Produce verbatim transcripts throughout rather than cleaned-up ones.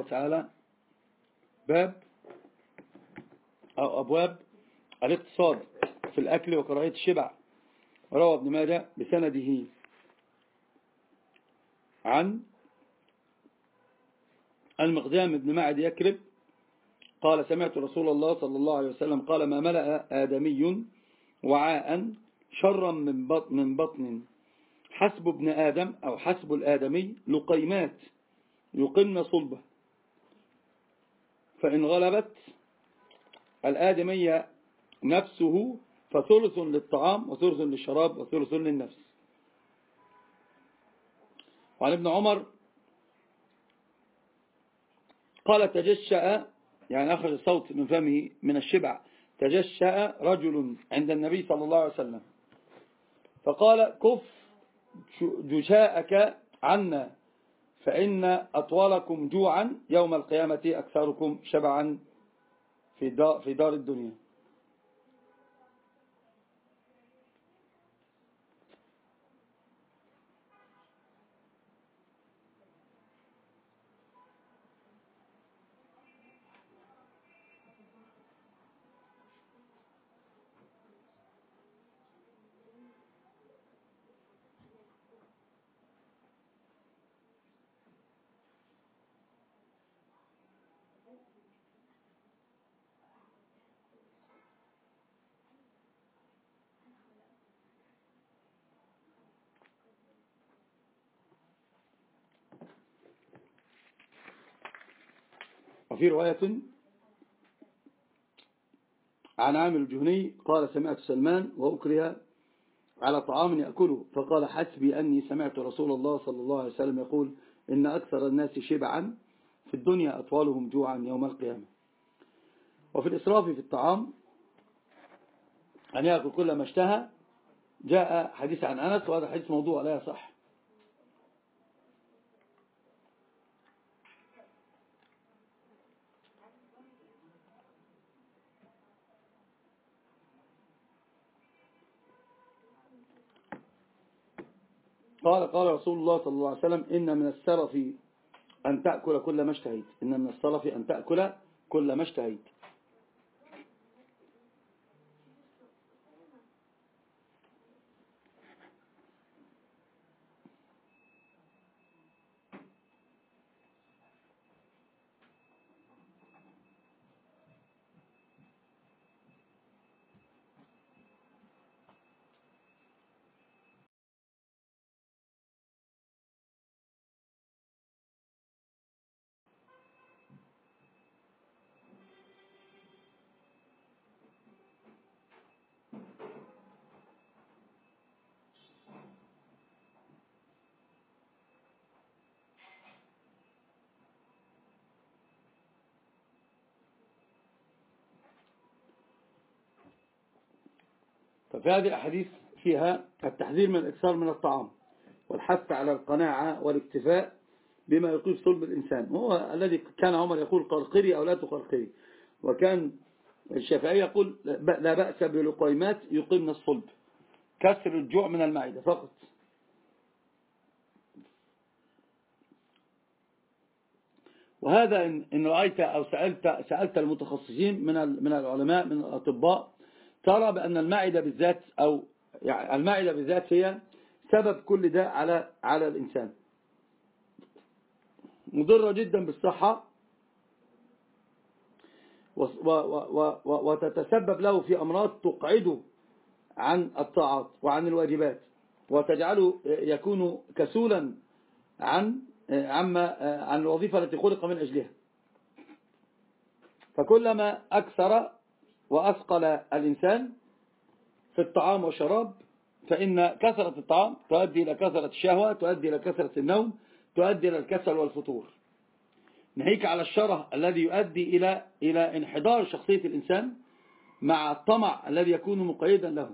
تعالى باب أو أبواب الاقتصاد في الأكل وكراهية الشبع. روى ابن ماجه بسنده عن المقدام بن معد يكرب قال سمعت رسول الله صلى الله عليه وسلم قال ما ملأ آدمي وعاء شرا من بطن, من بطن حسب ابن آدم أو حسب الآدمي لقيمات يقمن صلبه، فإن غلبت الآدمية نفسه فثلث للطعام وثلث للشراب وثلث للنفس. وعن ابن عمر قال تجشأ، يعني أخرج الصوت من فمه من الشبع، تجشأ رجل عند النبي صلى الله عليه وسلم فقال كف جشاءك عنا فإن أطولكم جوعا يوم القيامة أكثركم شبعا في دار, في دار الدنيا. وفي رواية عن عامر الجهني قال سمعت سلمان وأكره على طعام يأكله فقال حسبي أني سمعت رسول الله صلى الله عليه وسلم يقول إن أكثر الناس شبعا في الدنيا أطولهم جوعا يوم القيامة. وفي الإسراف في الطعام أن يأكل كل ما اشتهى جاء حديث عن أنس، وهذا حديث موضوع لا يصح. قال قال رسول الله صلى الله عليه وسلم إن من السرف أن تأكل كل ما اشتهيت إن من السرف أن تأكل كل ما اشتهيت. ففي هذه الأحاديث فيها التحذير من الإكثار من الطعام والحث على القناعة والاكتفاء بما يطيب صلب الإنسان، وهو الذي كان عمر يقول قرقري أو لا تقرقري، وكان الشافعي يقول لا بأس بلقيمات يقيمن الصلب، كسر الجوع من المعدة فقط. وهذا إن رأيت أو سألت, سألت المتخصصين من من العلماء من الأطباء ترى بأن المعدة بالذات أو يعني المعدة بالذات هي سبب كل ده على على الإنسان، مضرة جدا بالصحة وتتسبب له في أمراض تقعده عن الطاعات وعن الواجبات وتجعله يكون كسولا عن عما عن الوظيفة التي خلق من أجلها. فكلما أكثر وأثقل الإنسان في الطعام والشراب فإن كثرة الطعام تؤدي إلى كثرة الشهوة، تؤدي إلى كثرة النوم، تؤدي إلى الكسل والفتور، ناهيك على الشره الذي يؤدي إلى إلى انحدار شخصية الإنسان مع الطمع الذي يكون مقيدا له.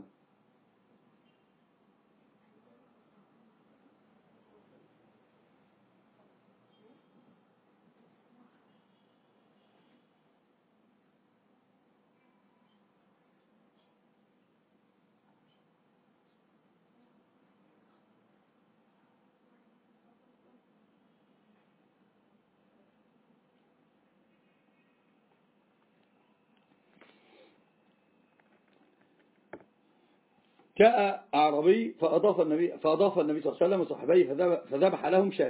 جاء أعرابي فأضاف النبي, فأضاف النبي صلى الله عليه وسلم وصحبيه فذبح لهم شاة.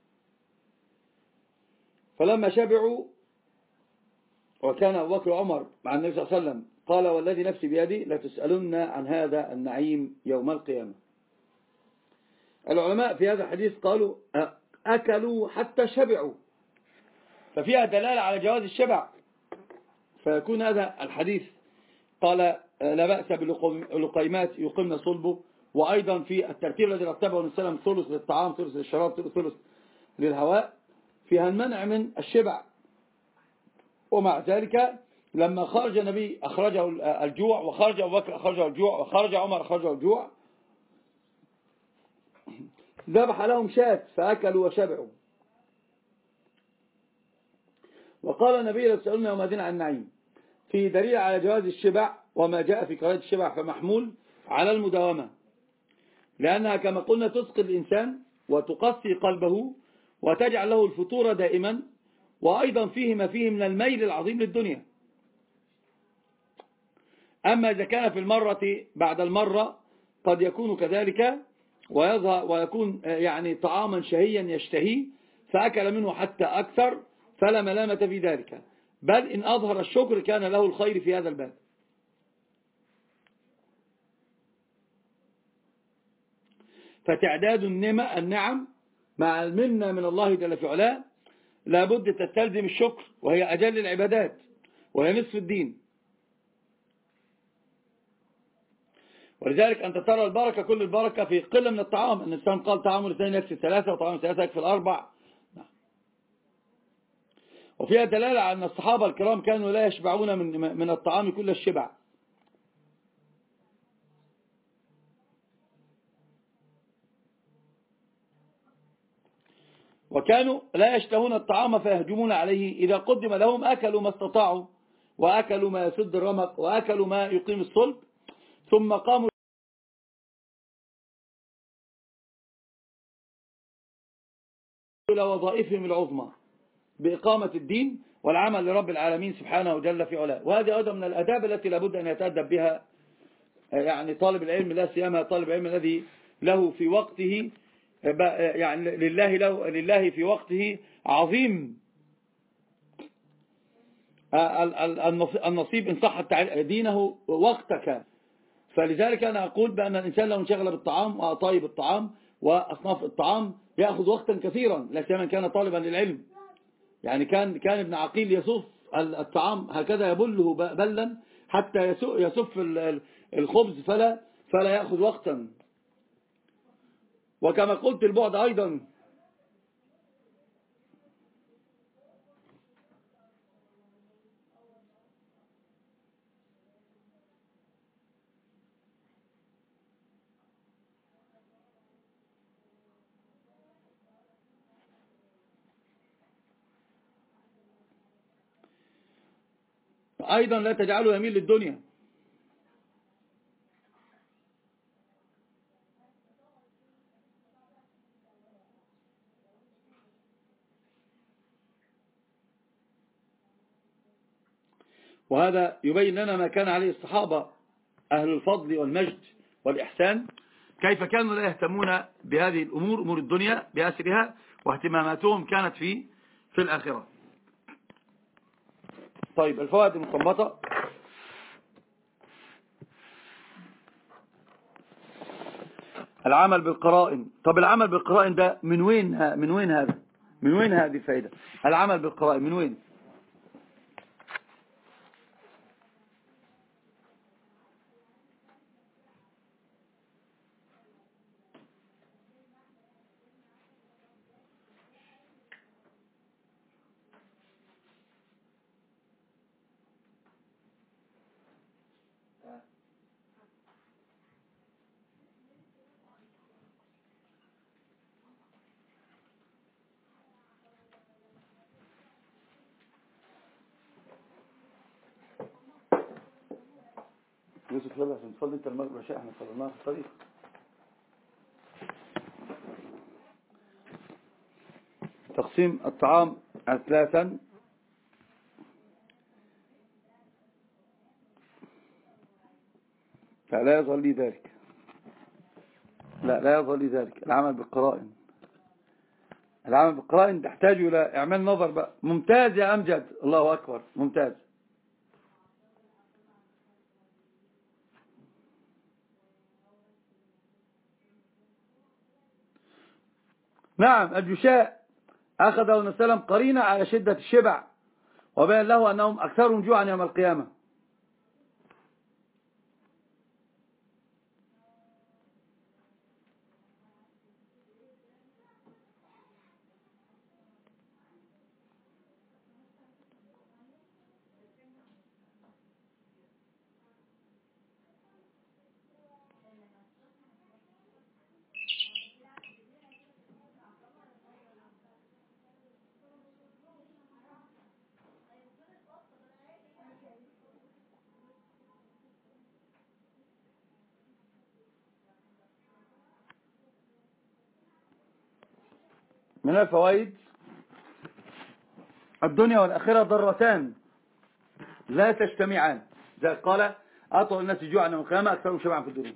فلما شبعوا وكان أبو بكر وعمر مع النبي صلى الله عليه وسلم قال والذي نفسي بيدي لتسألن عن هذا النعيم يوم القيامة. العلماء في هذا الحديث قالوا أكلوا حتى شبعوا، ففيها دلالة على جواز الشبع، فيكون هذا الحديث قال لا بأس باللقيمات يقمن صلبه، وأيضا في الترتيب الذي رتبه النبي صلى الله عليه وسلم ثلث للطعام ثلث للشراب ثلث للهواء فيها المنع من الشبع. ومع ذلك لما خرج النبي أخرجه الجوع، وخرج أبو بكر أخرجه الجوع، وخرج عمر أخرجه الجوع، ذبح لهم شاة فأكلوا وشبعوا. وقال النبي لا تسألون يومئذ عن النعيم، في دليل على جواز الشبع، وما جاء في كراهية الشبع فمحمول على المداومة، لأنها كما قلنا تسقي الإنسان وتقسي قلبه وتجعل له الفطور دائما، وأيضا فيه ما فيه من الميل العظيم للدنيا. أما إذا كان في المرة بعد المرة قد يكون كذلك ويظهر ويكون يعني طعاما شهيا يشتهيه فأكل منه حتى أكثر فلا ملامة في ذلك، بل إن أظهر الشكر كان له الخير في هذا الباب. فتعداد النعم مع المنة من الله جل في علاه لابد تستلزم الشكر، وهي أجل العبادات وهي نصف الدين. ولذلك أنت ترى البركة، كل البركة في قلة من الطعام. الإنسان قال طعام الاثنين يكفي ثلاثة، وطعام ثلاثة يكفي الأربع. وفيها دلالة على أن الصحابة الكرام كانوا لا يشبعون من من الطعام كل الشبع، وكانوا لا يشتهون الطعام فيهجمون عليه، إذا قدم لهم أكلوا ما استطاعوا، وأكلوا ما يسد الرمق، وأكلوا ما يقيم الصلب، ثم قاموا إلى وظائفهم العظمى بإقامة الدين والعمل لرب العالمين سبحانه وجل في علاه. وهذه أيضا من الآداب التي لابد أن يتأدب بها يعني طالب العلم، لا سيما طالب العلم الذي له في وقته يعني لله له لله في وقته عظيم النصيب إن صح دينه وقتك. فلذلك أنا أقول بأن الإنسان لو انشغل بالطعام وأطايب الطعام وأصناف الطعام يأخذ وقتا كثيرا، لا سيما كان طالبا للعلم. يعني كان كان ابن عقيل يصف الطعام هكذا يبله بلا حتى يصف الخبز فلا فلا يأخذ وقتا. وكما قلت البعد أيضا أيضا لا تجعله يميل للدنيا. وهذا يبين لنا ما كان عليه الصحابة أهل الفضل والمجد والإحسان، كيف كانوا لا يهتمون بهذه الأمور، أمور الدنيا بأسرها، واهتماماتهم كانت في في الآخرة. طيب الفوائد المستنبطة: العمل بالقرائن. طب العمل بالقرائن ده من وين من وين هذا من وين هذه الفائدة؟ العمل بالقرائن من وين؟ يوسف يلا عشان تصلي انت المغرب والعشاء، احنا صليناها في الطريق. تقسيم الطعام ثلاثا: فلا يظهر لي ذلك. لا لا يظهر لي ذلك. العمل بالقرائن، العمل بالقرائن تحتاج إلى إعمال نظر بقى. ممتاز يا أمجد، الله أكبر، ممتاز. نعم، الجشاء أخذه النبي صلى الله عليه وسلم قرينة على شدة الشبع، وبين له أنهم أكثرهم جوعا يوم القيامة. من الفوائد: الدنيا والآخرة ضرتان لا تجتمعان، زي قال أطول الناس جوعا يوم القيامة أكثرهم شبعا في الدنيا.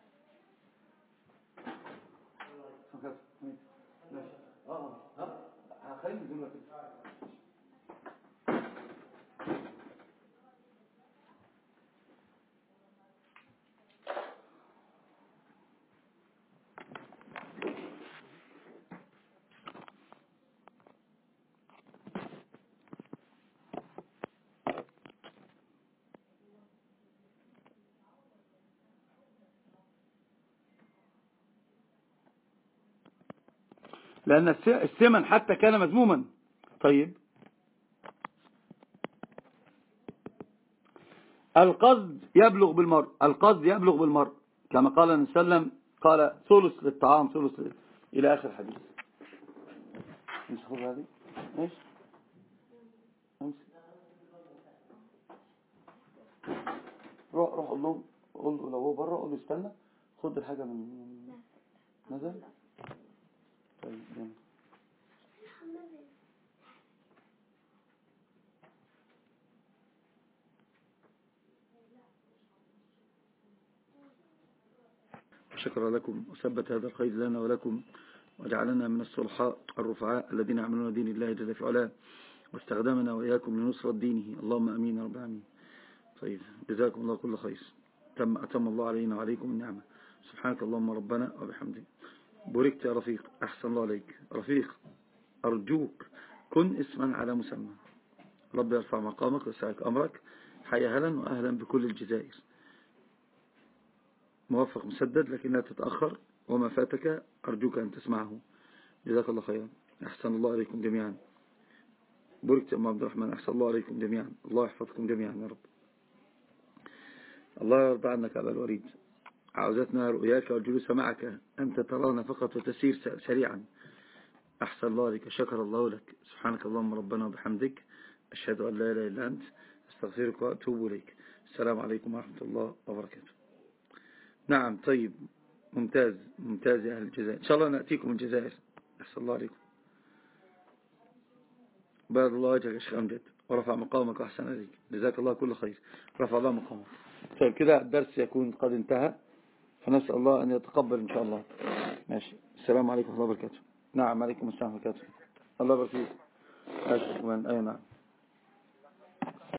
لأن الثمن حتى كان مذموما. طيب، القصد يبلغ بالمرء، القصد يبلغ بالمرء كما قال النبي صلى الله عليه وسلم، قال ثلث للطعام ثلث لل... إلى آخر حديث. مش خذ هذه ايش امسك، روح روح قول له، قول له لو هو بره قول له استنى خد الحاجة من نزل. طيب يلا. شكرا لكم وثبت هذا الخير لنا ولكم، وجعلنا من الصلحاء الرفعاء الذين يعملون دين الله جل في علاه، واستخدمنا وإياكم لنصرة دينه، اللهم أمين يا رب العالمين. طيب، جزاكم الله كل خير، تم أتم الله علينا وعليكم النعمة. سبحانك اللهم ربنا وبحمدك. بوركت يا رفيق، أحسن الله عليك رفيق، أرجوك كن اسما على مسمى. رب يرفع مقامك ويسعك أمرك. حيا هلا وأهلا بكل الجزائر. موفق مسدد لكن لا تتأخر، وما فاتك أرجوك أن تسمعه. جزاك الله خيرا، أحسن الله عليكم جميعا. بوركت يا أم عبد الرحمن، أحسن الله عليكم جميعا، الله يحفظكم جميعا يا رب. الله يرضى عنك أبا الوليد، عاوزتنا رؤياك والجلوس معك، أنت ترانا فقط وتسير سريعا. أحسن الله عليك، شكر الله لك. سبحانك اللهم ربنا وبحمدك، أشهد أن لا إله إلا أنت، أستغفرك وأتوب إليك. السلام عليكم ورحمة الله وبركاته. نعم، طيب، ممتاز ممتاز يا أهل الجزائر، إن شاء الله نأتيكم الجزائر. أحسن الله عليكم، بارك الله وجهك يا شيخ أمجد، ورفع مقامك وأحسن عليك، جزاك الله كل خير، رفع الله مقامك. طيب كده الدرس يكون قد انتهى، فنسأل الله أن يتقبل إن شاء الله. ماشي، السلام عليكم ورحمة الله وبركاته. نعم، عليكم السلام ورحمة الله وبركاته. الله يبارك فيك. أي نعم.